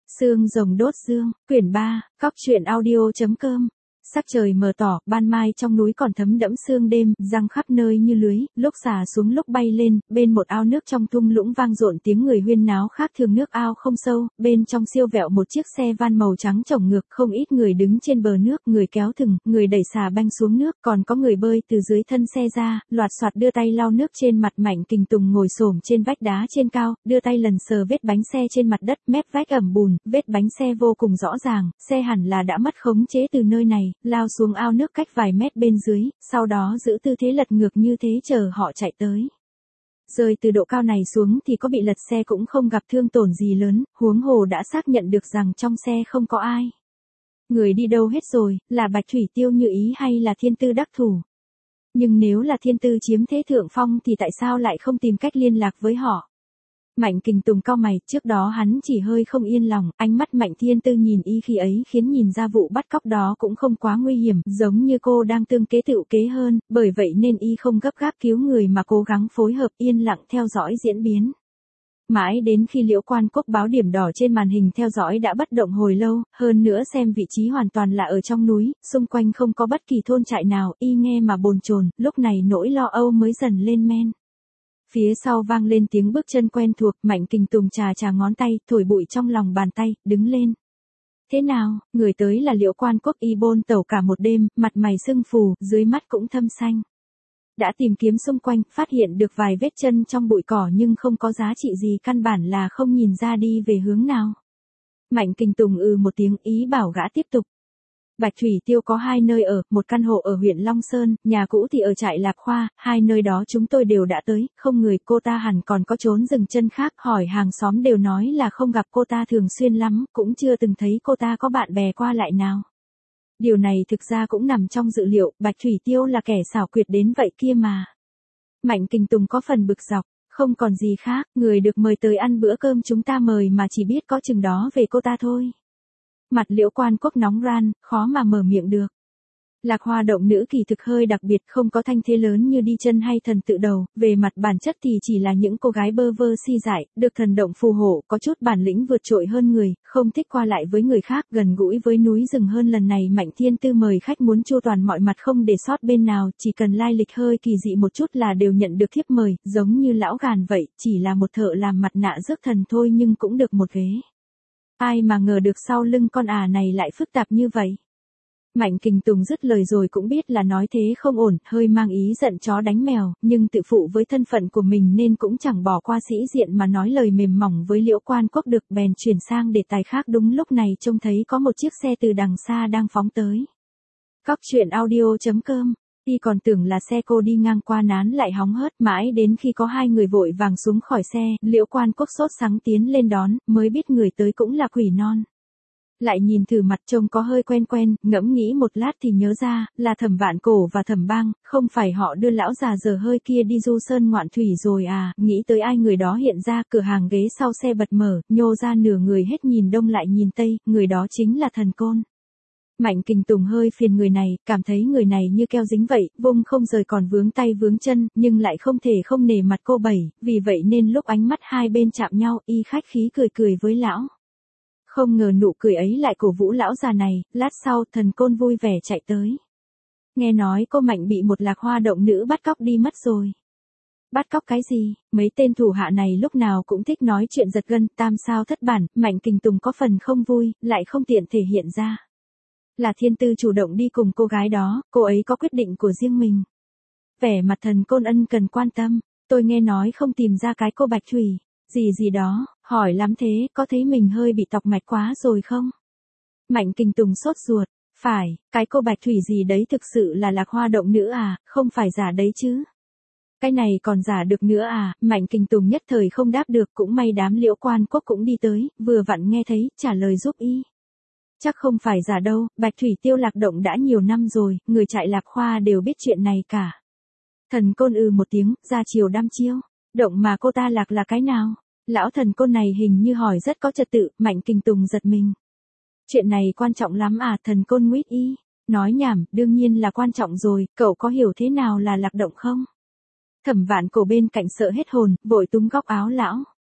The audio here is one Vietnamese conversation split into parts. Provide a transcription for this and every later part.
Xương rồng đốt dương, quyển 3, Cóc truyện audio.com. Sắc trời mờ tỏ, ban mai trong núi còn thấm đẫm sương đêm, giăng khắp nơi như lưới, lúc xả xuống lúc bay lên, bên một ao nước trong thung lũng vang dội tiếng người huyên náo khác thường. Nước ao không sâu, bên trong siêu vẹo một chiếc xe van màu trắng chổng ngược, không ít người đứng trên bờ nước, người kéo thừng, người đẩy xà banh xuống nước, còn có người bơi từ dưới thân xe ra, loạt soạt đưa tay lau nước trên mặt. Mạnh Kình Tùng ngồi xổm trên vách đá trên cao, đưa tay lần sờ vết bánh xe trên mặt đất, mép vách ẩm bùn, vết bánh xe vô cùng rõ ràng, xe hẳn là đã mất khống chế từ nơi này, lao xuống ao nước cách vài mét bên dưới, sau đó giữ tư thế lật ngược như thế chờ họ chạy tới. Rơi từ độ cao này xuống thì có bị lật xe cũng không gặp thương tổn gì lớn, huống hồ đã xác nhận được rằng trong xe không có ai. Người đi đâu hết rồi, là Bạch Thủy Tiêu như ý hay là Thiên Tư đắc thủ? Nhưng nếu là Thiên Tư chiếm thế thượng phong thì tại sao lại không tìm cách liên lạc với họ? Mạnh Kình Tùng cau mày, trước đó hắn chỉ hơi không yên lòng, ánh mắt Mạnh Thiên Tư nhìn y khi ấy khiến nhìn ra vụ bắt cóc đó cũng không quá nguy hiểm, giống như cô đang tương kế tựu kế hơn, bởi vậy nên y không gấp gáp cứu người mà cố gắng phối hợp yên lặng theo dõi diễn biến. Mãi đến khi Liễu Quan Quốc báo điểm đỏ trên màn hình theo dõi đã bất động hồi lâu, hơn nữa xem vị trí hoàn toàn là ở trong núi, xung quanh không có bất kỳ thôn trại nào, y nghe mà bồn chồn, lúc này nỗi lo âu mới dần lên men. Phía sau vang lên tiếng bước chân quen thuộc, Mạnh Kình Tùng chà ngón tay, thổi bụi trong lòng bàn tay, đứng lên. Thế nào, người tới là Liễu Quan Quốc, y bôn tẩu cả một đêm, mặt mày sưng phù, dưới mắt cũng thâm xanh. Đã tìm kiếm xung quanh, phát hiện được vài vết chân trong bụi cỏ nhưng không có giá trị gì, căn bản là không nhìn ra đi về hướng nào. Mạnh Kình Tùng một tiếng, ý bảo gã tiếp tục. Bạch Thủy Tiêu có hai nơi ở, một căn hộ ở huyện Long Sơn, nhà cũ thì ở trại Lạc Khoa, hai nơi đó chúng tôi đều đã tới, không người, cô ta hẳn còn có trốn dừng chân khác, hỏi hàng xóm đều nói là không gặp cô ta thường xuyên lắm, cũng chưa từng thấy cô ta có bạn bè qua lại nào. Điều này thực ra cũng nằm trong dự liệu, Bạch Thủy Tiêu là kẻ xảo quyệt đến vậy kia mà. Mạnh Kình Tùng có phần bực dọc, không còn gì khác, người được mời tới ăn bữa cơm chúng ta mời mà chỉ biết có chừng đó về cô ta thôi. Mặt Liễu Quan Quốc nóng ran, khó mà mở miệng được. Lạc Hoa động nữ kỳ thực hơi đặc biệt, không có thanh thế lớn như Đi Chân hay Thần Tự Đầu, về mặt bản chất thì chỉ là những cô gái bơ vơ si dại, được thần động phù hộ, có chút bản lĩnh vượt trội hơn người, không thích qua lại với người khác, gần gũi với núi rừng hơn. Lần này Mạnh Thiên Tư mời khách muốn chu toàn mọi mặt không để sót bên nào, chỉ cần lai lịch hơi kỳ dị một chút là đều nhận được thiếp mời, giống như lão Gàn vậy, chỉ là một thợ làm mặt nạ rước thần thôi nhưng cũng được một ghế. Ai mà ngờ được sau lưng con này lại phức tạp như vậy. Mạnh Kình Tùng dứt lời rồi cũng biết là nói thế không ổn, hơi mang ý giận chó đánh mèo, nhưng tự phụ với thân phận của mình nên cũng chẳng bỏ qua sĩ diện mà nói lời mềm mỏng với Liễu Quan Quốc được, bèn chuyển sang đề tài khác. Đúng lúc này trông thấy có một chiếc xe từ đằng xa đang phóng tới. Cóc truyện audio.com. Y còn tưởng là xe cô đi ngang qua nán lại hóng hớt, mãi đến khi có hai người vội vàng xuống khỏi xe, Liễu Quan Quốc sốt sắng tiến lên đón, mới biết người tới cũng là Quỷ Non. Lại nhìn thử mặt trông có hơi quen, ngẫm nghĩ một lát thì nhớ ra, là Thẩm Vạn Cổ và Thẩm Bang, không phải họ đưa lão già dở hơi kia đi du sơn ngoạn thủy rồi à, nghĩ tới ai người đó hiện ra, cửa hàng ghế sau xe bật mở, nhô ra nửa người hết nhìn đông lại nhìn tây, người đó chính là Thần Côn. Mạnh Kình Tùng hơi phiền người này, cảm thấy người này như keo dính vậy, vung không rời còn vướng tay vướng chân, nhưng lại không thể không nể mặt cô Bảy, vì vậy nên lúc ánh mắt hai bên chạm nhau, y khách khí cười với lão. Không ngờ nụ cười ấy lại cổ vũ lão già này, lát sau Thần Côn vui vẻ chạy tới. Nghe nói cô Mạnh bị một Lạc Hoa động nữ bắt cóc đi mất rồi. Bắt cóc cái gì, mấy tên thủ hạ này lúc nào cũng thích nói chuyện giật gân, tam sao thất bản, Mạnh Kình Tùng có phần không vui, lại không tiện thể hiện ra. Là Thiên Tư chủ động đi cùng cô gái đó, cô ấy có quyết định của riêng mình. Vẻ mặt Thần Côn ân cần quan tâm, tôi nghe nói không tìm ra cái cô Bạch Thủy, gì đó, hỏi lắm thế, có thấy mình hơi bị tọc mạch quá rồi không? Mạnh Kình Tùng sốt ruột, phải, cái cô Bạch Thủy gì đấy thực sự là Lạc Hoa động nữ à, không phải giả đấy chứ? Cái này còn giả được nữa à? Mạnh Kình Tùng nhất thời không đáp được, cũng may đám Liễu Quan Quốc cũng đi tới, vừa vặn nghe thấy, trả lời giúp y. Chắc không phải giả đâu, Bạch Thủy Tiêu lạc động đã nhiều năm rồi, người trại Lạc Khoa đều biết chuyện này cả. Thần Côn một tiếng, ra chiều đăm chiêu, động mà cô ta lạc là cái nào? Lão Thần Côn này hình như hỏi rất có trật tự, Mạnh Kình Tùng giật mình. Chuyện này quan trọng lắm à? Thần Côn nguyết y, nói nhảm, đương nhiên là quan trọng rồi, cậu có hiểu thế nào là lạc động không? Thẩm Vạn Cổ bên cạnh sợ hết hồn, vội túm góc áo lão.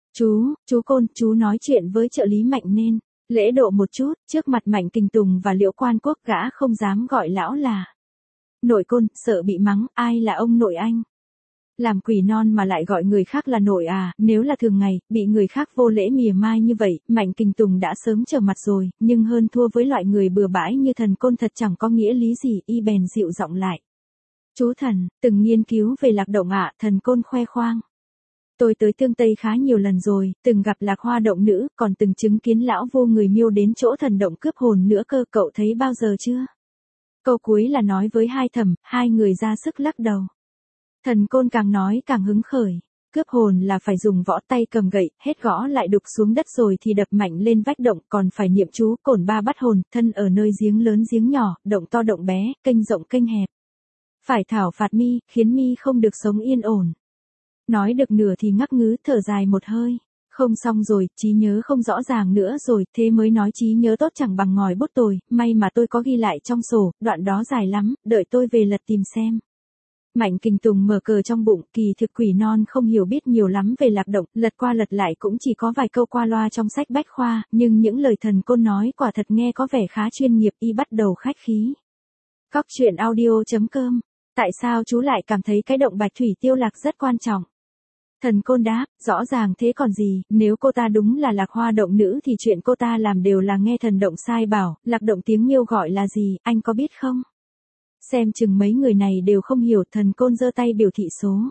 Chú Côn, chú nói chuyện với trợ lý Mạnh nên lễ độ một chút, trước mặt Mạnh Kình Tùng và Liễu Quan Quốc gã không dám gọi lão là nội Côn, sợ bị mắng, ai là ông nội anh? Làm quỷ non mà lại gọi người khác là nội à, nếu là thường ngày, bị người khác vô lễ mỉa mai như vậy, Mạnh Kình Tùng đã sớm trở mặt rồi, nhưng hơn thua với loại người bừa bãi như thần Côn thật chẳng có nghĩa lý gì, y bèn dịu giọng lại. Chú thần, từng nghiên cứu về lạc động ạ, thần Côn khoe khoang. Tôi tới Tương Tây khá nhiều lần rồi, từng gặp lạc hoa động nữ, còn từng chứng kiến lão vô người miêu đến chỗ thần động cướp hồn nữa cơ, cậu thấy bao giờ chưa? Câu cuối là nói với hai thẩm, hai người ra sức lắc đầu. Thần Côn càng nói càng hứng khởi. Cướp hồn là phải dùng võ tay cầm gậy, hết gõ lại đục xuống đất rồi thì đập mạnh lên vách động, còn phải niệm chú cổn ba bắt hồn, thân ở nơi giếng lớn giếng nhỏ, động to động bé, kênh rộng kênh hẹp. Phải thảo phạt mi, khiến mi không được sống yên ổn. Nói được nửa thì ngắc ngứ thở dài một hơi. Không xong rồi, trí nhớ không rõ ràng nữa rồi, thế mới nói trí nhớ tốt chẳng bằng ngòi bút tồi, may mà tôi có ghi lại trong sổ, đoạn đó dài lắm, đợi tôi về lật tìm xem. Mạnh Kình Tùng mở cờ trong bụng, kỳ thực quỷ non không hiểu biết nhiều lắm về lạc động, lật qua lật lại cũng chỉ có vài câu qua loa trong sách bách khoa, nhưng những lời thần Côn nói quả thật nghe có vẻ khá chuyên nghiệp, y bắt đầu khách khí. Cóc truyện audio.com. Tại sao chú lại cảm thấy cái động Bạch Thủy Tiêu Lạc rất quan trọng? Thần Côn đáp, rõ ràng thế còn gì, nếu cô ta đúng là lạc hoa động nữ thì chuyện cô ta làm đều là nghe thần động sai bảo, lạc động tiếng miêu gọi là gì, anh có biết không? Xem chừng mấy người này đều không hiểu, thần Côn giơ tay biểu thị số.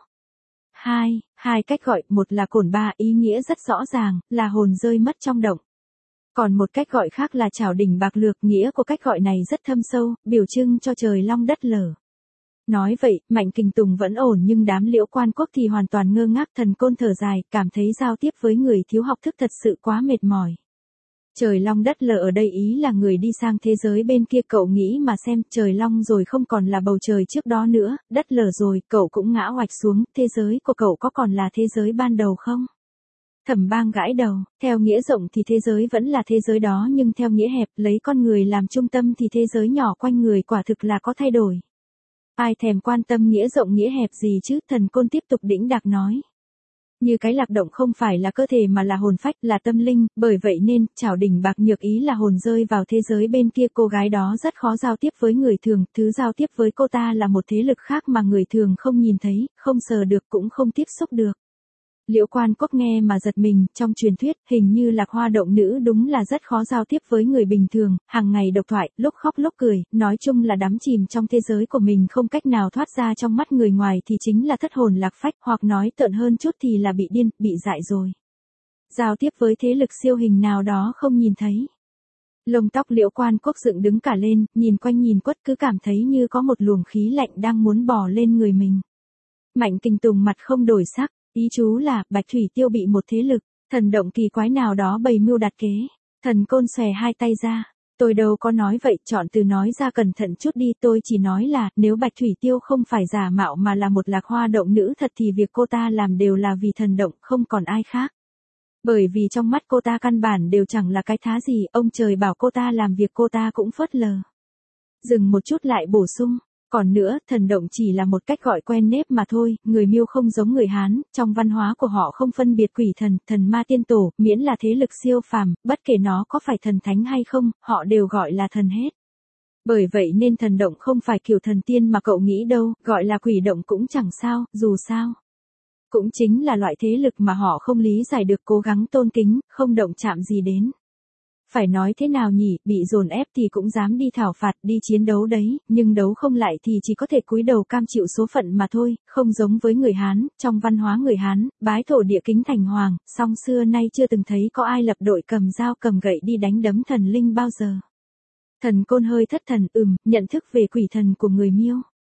Hai cách gọi, một là cổn ba, ý nghĩa rất rõ ràng, là hồn rơi mất trong động. Còn một cách gọi khác là chảo đỉnh bạc lược, nghĩa của cách gọi này rất thâm sâu, biểu trưng cho trời long đất lở. Nói vậy, Mạnh Kình Tùng vẫn ổn nhưng đám Liễu Quan Quốc thì hoàn toàn ngơ ngác, thần Côn thở dài, cảm thấy giao tiếp với người thiếu học thức thật sự quá mệt mỏi. Trời long đất lở ở đây ý là người đi sang thế giới bên kia, cậu nghĩ mà xem, trời long rồi không còn là bầu trời trước đó nữa, đất lở rồi, cậu cũng ngã oạch xuống, thế giới của cậu có còn là thế giới ban đầu không? Thẩm Bang gãi đầu, theo nghĩa rộng thì thế giới vẫn là thế giới đó nhưng theo nghĩa hẹp, lấy con người làm trung tâm thì thế giới nhỏ quanh người quả thực là có thay đổi. Ai thèm quan tâm nghĩa rộng nghĩa hẹp gì chứ, thần Côn tiếp tục đĩnh đạc nói. Như cái lạc động không phải là cơ thể mà là hồn phách, là tâm linh, bởi vậy nên, chảo đỉnh bạc nhược ý là hồn rơi vào thế giới bên kia, cô gái đó rất khó giao tiếp với người thường, thứ giao tiếp với cô ta là một thế lực khác mà người thường không nhìn thấy, không sờ được cũng không tiếp xúc được. Liễu Quan Quốc nghe mà giật mình, trong truyền thuyết, hình như lạc hoa động nữ đúng là rất khó giao tiếp với người bình thường, hàng ngày độc thoại, lúc khóc lúc cười, nói chung là đắm chìm trong thế giới của mình không cách nào thoát ra, trong mắt người ngoài thì chính là thất hồn lạc phách, hoặc nói tợn hơn chút thì là bị điên, bị dại rồi. Giao tiếp với thế lực siêu hình nào đó không nhìn thấy. Lông tóc Liễu Quan Quốc dựng đứng cả lên, nhìn quanh nhìn quất cứ cảm thấy như có một luồng khí lạnh đang muốn bò lên người mình. Mạnh Kình Tùng mặt không đổi sắc. Ý chú là, Bạch Thủy Tiêu bị một thế lực, thần động kỳ quái nào đó bày mưu đặt kế. Thần Côn xòe hai tay ra. Tôi đâu có nói vậy, chọn từ nói ra cẩn thận chút đi, tôi chỉ nói là, nếu Bạch Thủy Tiêu không phải giả mạo mà là một lạc hoa động nữ thật thì việc cô ta làm đều là vì thần động, không còn ai khác. Bởi vì trong mắt cô ta căn bản đều chẳng là cái thá gì, ông trời bảo cô ta làm việc cô ta cũng phớt lờ. Dừng một chút lại bổ sung. Còn nữa, thần động chỉ là một cách gọi quen nếp mà thôi, người Miêu không giống người Hán, trong văn hóa của họ không phân biệt quỷ thần, thần ma tiên tổ, miễn là thế lực siêu phàm, bất kể nó có phải thần thánh hay không, họ đều gọi là thần hết. Bởi vậy nên thần động không phải kiểu thần tiên mà cậu nghĩ đâu, gọi là quỷ động cũng chẳng sao, dù sao. Cũng chính là loại thế lực mà họ không lý giải được, cố gắng tôn kính, không động chạm gì đến. Phải nói thế nào nhỉ, bị dồn ép thì cũng dám đi thảo phạt, đi chiến đấu đấy, nhưng đấu không lại thì chỉ có thể cúi đầu cam chịu số phận mà thôi, không giống với người Hán, trong văn hóa người Hán, bái thổ địa kính thành hoàng, song xưa nay chưa từng thấy có ai lập đội cầm dao cầm gậy đi đánh đấm thần linh bao giờ. Thần Côn hơi thất thần, nhận thức về quỷ thần của người Miêu.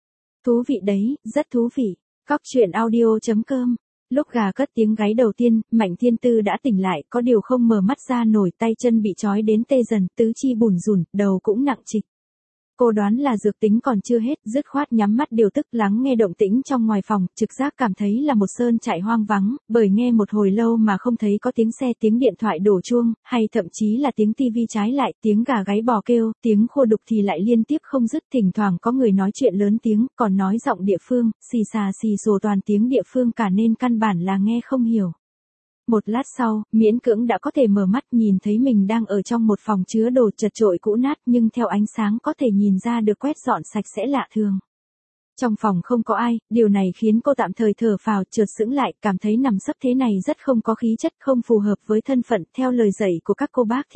Thú vị đấy, rất thú vị. Cóc truyện audio.com. Lúc gà cất tiếng gáy đầu tiên, Mạnh Thiên Tư đã tỉnh lại, có điều không mở mắt ra nổi, tay chân bị trói đến tê dần, tứ chi bủn rủn, đầu cũng nặng trịch. Cô đoán là dược tính còn chưa hết, dứt khoát nhắm mắt điều tức, lắng nghe động tĩnh trong ngoài phòng, trực giác cảm thấy là một sơn trại hoang vắng, bởi nghe một hồi lâu mà không thấy có tiếng xe, tiếng điện thoại đổ chuông, hay thậm chí là tiếng tivi trái lại, tiếng gà gáy bò kêu, tiếng khô đục thì lại liên tiếp không dứt, thỉnh thoảng có người nói chuyện lớn tiếng, còn nói giọng địa phương, xì xà xì xồ toàn tiếng địa phương cả nên căn bản là nghe không hiểu. Một lát sau, miễn cưỡng đã có thể mở mắt nhìn thấy mình đang ở trong một phòng chứa đồ chật chội cũ nát nhưng theo ánh sáng có thể nhìn ra được quét dọn sạch sẽ lạ thường. Trong phòng không có ai, điều này khiến cô tạm thời thở phào chợt sững lại, cảm thấy nằm sấp thế này rất không có khí chất, không phù hợp với thân phận, theo lời dạy của các cô bác thì.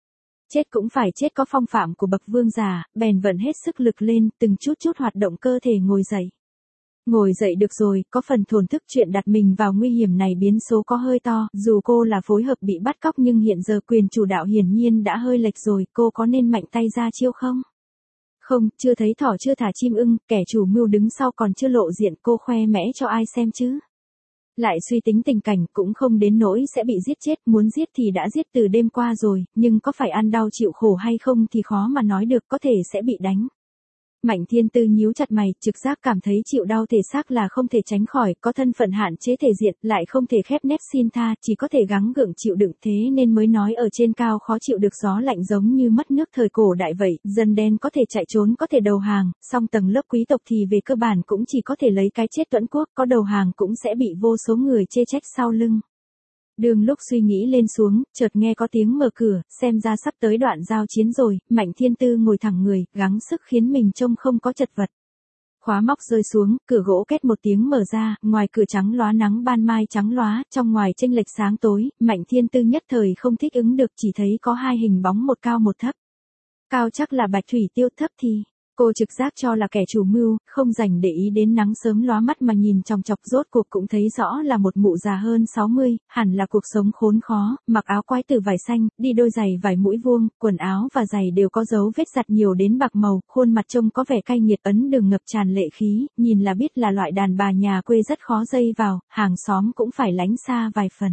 Chết cũng phải chết có phong phạm của bậc vương giả, bèn vận hết sức lực lên, từng chút chút hoạt động cơ thể ngồi dậy. Ngồi dậy được rồi, có phần thổn thức chuyện đặt mình vào nguy hiểm này biến số có hơi to, dù cô là phối hợp bị bắt cóc nhưng hiện giờ quyền chủ đạo hiển nhiên đã hơi lệch rồi, cô có nên mạnh tay ra chiêu không? Không, chưa thấy thỏ chưa thả chim ưng, kẻ chủ mưu đứng sau còn chưa lộ diện, cô khoe mẽ cho ai xem chứ? Lại suy tính tình cảnh cũng không đến nỗi sẽ bị giết chết, muốn giết thì đã giết từ đêm qua rồi, nhưng có phải ăn đau chịu khổ hay không thì khó mà nói được, có thể sẽ bị đánh. Mạnh Thiên Tư nhíu chặt mày, trực giác cảm thấy chịu đau thể xác là không thể tránh khỏi, có thân phận hạn chế thể diện, lại không thể khép nép xin tha, chỉ có thể gắng gượng chịu đựng, thế nên mới nói ở trên cao khó chịu được gió lạnh giống như mất nước thời cổ đại vậy, dân đen có thể chạy trốn có thể đầu hàng, song tầng lớp quý tộc thì về cơ bản cũng chỉ có thể lấy cái chết tuẫn quốc, có đầu hàng cũng sẽ bị vô số người chê trách sau lưng. Đường lúc suy nghĩ lên xuống, chợt nghe có tiếng mở cửa, xem ra sắp tới đoạn giao chiến rồi, Mạnh Thiên Tư ngồi thẳng người, gắng sức khiến mình trông không có chật vật. Khóa móc rơi xuống, cửa gỗ két một tiếng mở ra, ngoài cửa trắng lóa nắng ban mai trắng lóa, trong ngoài chênh lệch sáng tối, Mạnh Thiên Tư nhất thời không thích ứng được, chỉ thấy có hai hình bóng một cao một thấp. Cao chắc là Bạch Thủy Tiêu, thấp thì cô trực giác cho là kẻ chủ mưu, không dành để ý đến nắng sớm lóa mắt mà nhìn chòng chọc, rốt cuộc cũng thấy rõ là một mụ già hơn 60, hẳn là cuộc sống khốn khó, mặc áo quái từ vải xanh, đi đôi giày vải mũi vuông, quần áo và giày đều có dấu vết giặt nhiều đến bạc màu, khuôn mặt trông có vẻ cay nghiệt, ấn đường ngập tràn lệ khí, nhìn là biết là loại đàn bà nhà quê rất khó dây vào, hàng xóm cũng phải lánh xa vài phần.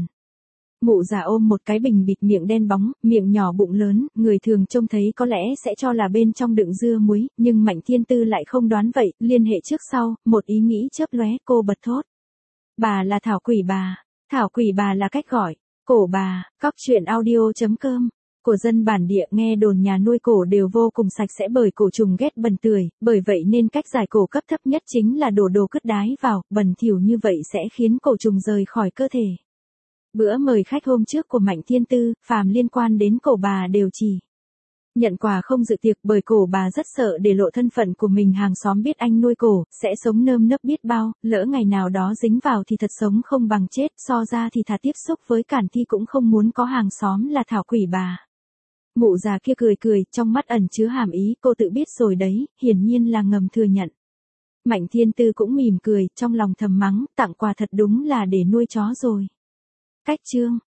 Mụ già ôm một cái bình bịt miệng đen bóng, miệng nhỏ bụng lớn, người thường trông thấy có lẽ sẽ cho là bên trong đựng dưa muối, nhưng Mạnh Thiên Tư lại không đoán vậy, liên hệ trước sau, một ý nghĩ chớp lóe, cô bật thốt. Bà là Thảo Quỷ Bà. Thảo Quỷ Bà là cách gọi. Cổ bà, cóc truyện audio.com. Của dân bản địa nghe đồn nhà nuôi cổ đều vô cùng sạch sẽ bởi cổ trùng ghét bẩn tưởi, bởi vậy nên cách giải cổ cấp thấp nhất chính là đổ đồ cứt đái vào, bẩn thỉu như vậy sẽ khiến cổ trùng rời khỏi cơ thể. Bữa mời khách hôm trước của Mạnh Thiên Tư, phàm liên quan đến cổ bà đều chỉ nhận quà không dự tiệc, bởi cổ bà rất sợ để lộ thân phận của mình, hàng xóm biết anh nuôi cổ, sẽ sống nơm nớp biết bao, lỡ ngày nào đó dính vào thì thật sống không bằng chết, so ra thì thà tiếp xúc với cản thi cũng không muốn có hàng xóm là Thảo Quỷ Bà. Mụ già kia cười cười, trong mắt ẩn chứa hàm ý, cô tự biết rồi đấy, hiển nhiên là ngầm thừa nhận. Mạnh Thiên Tư cũng mỉm cười, trong lòng thầm mắng, tặng quà thật đúng là để nuôi chó rồi. Cách chương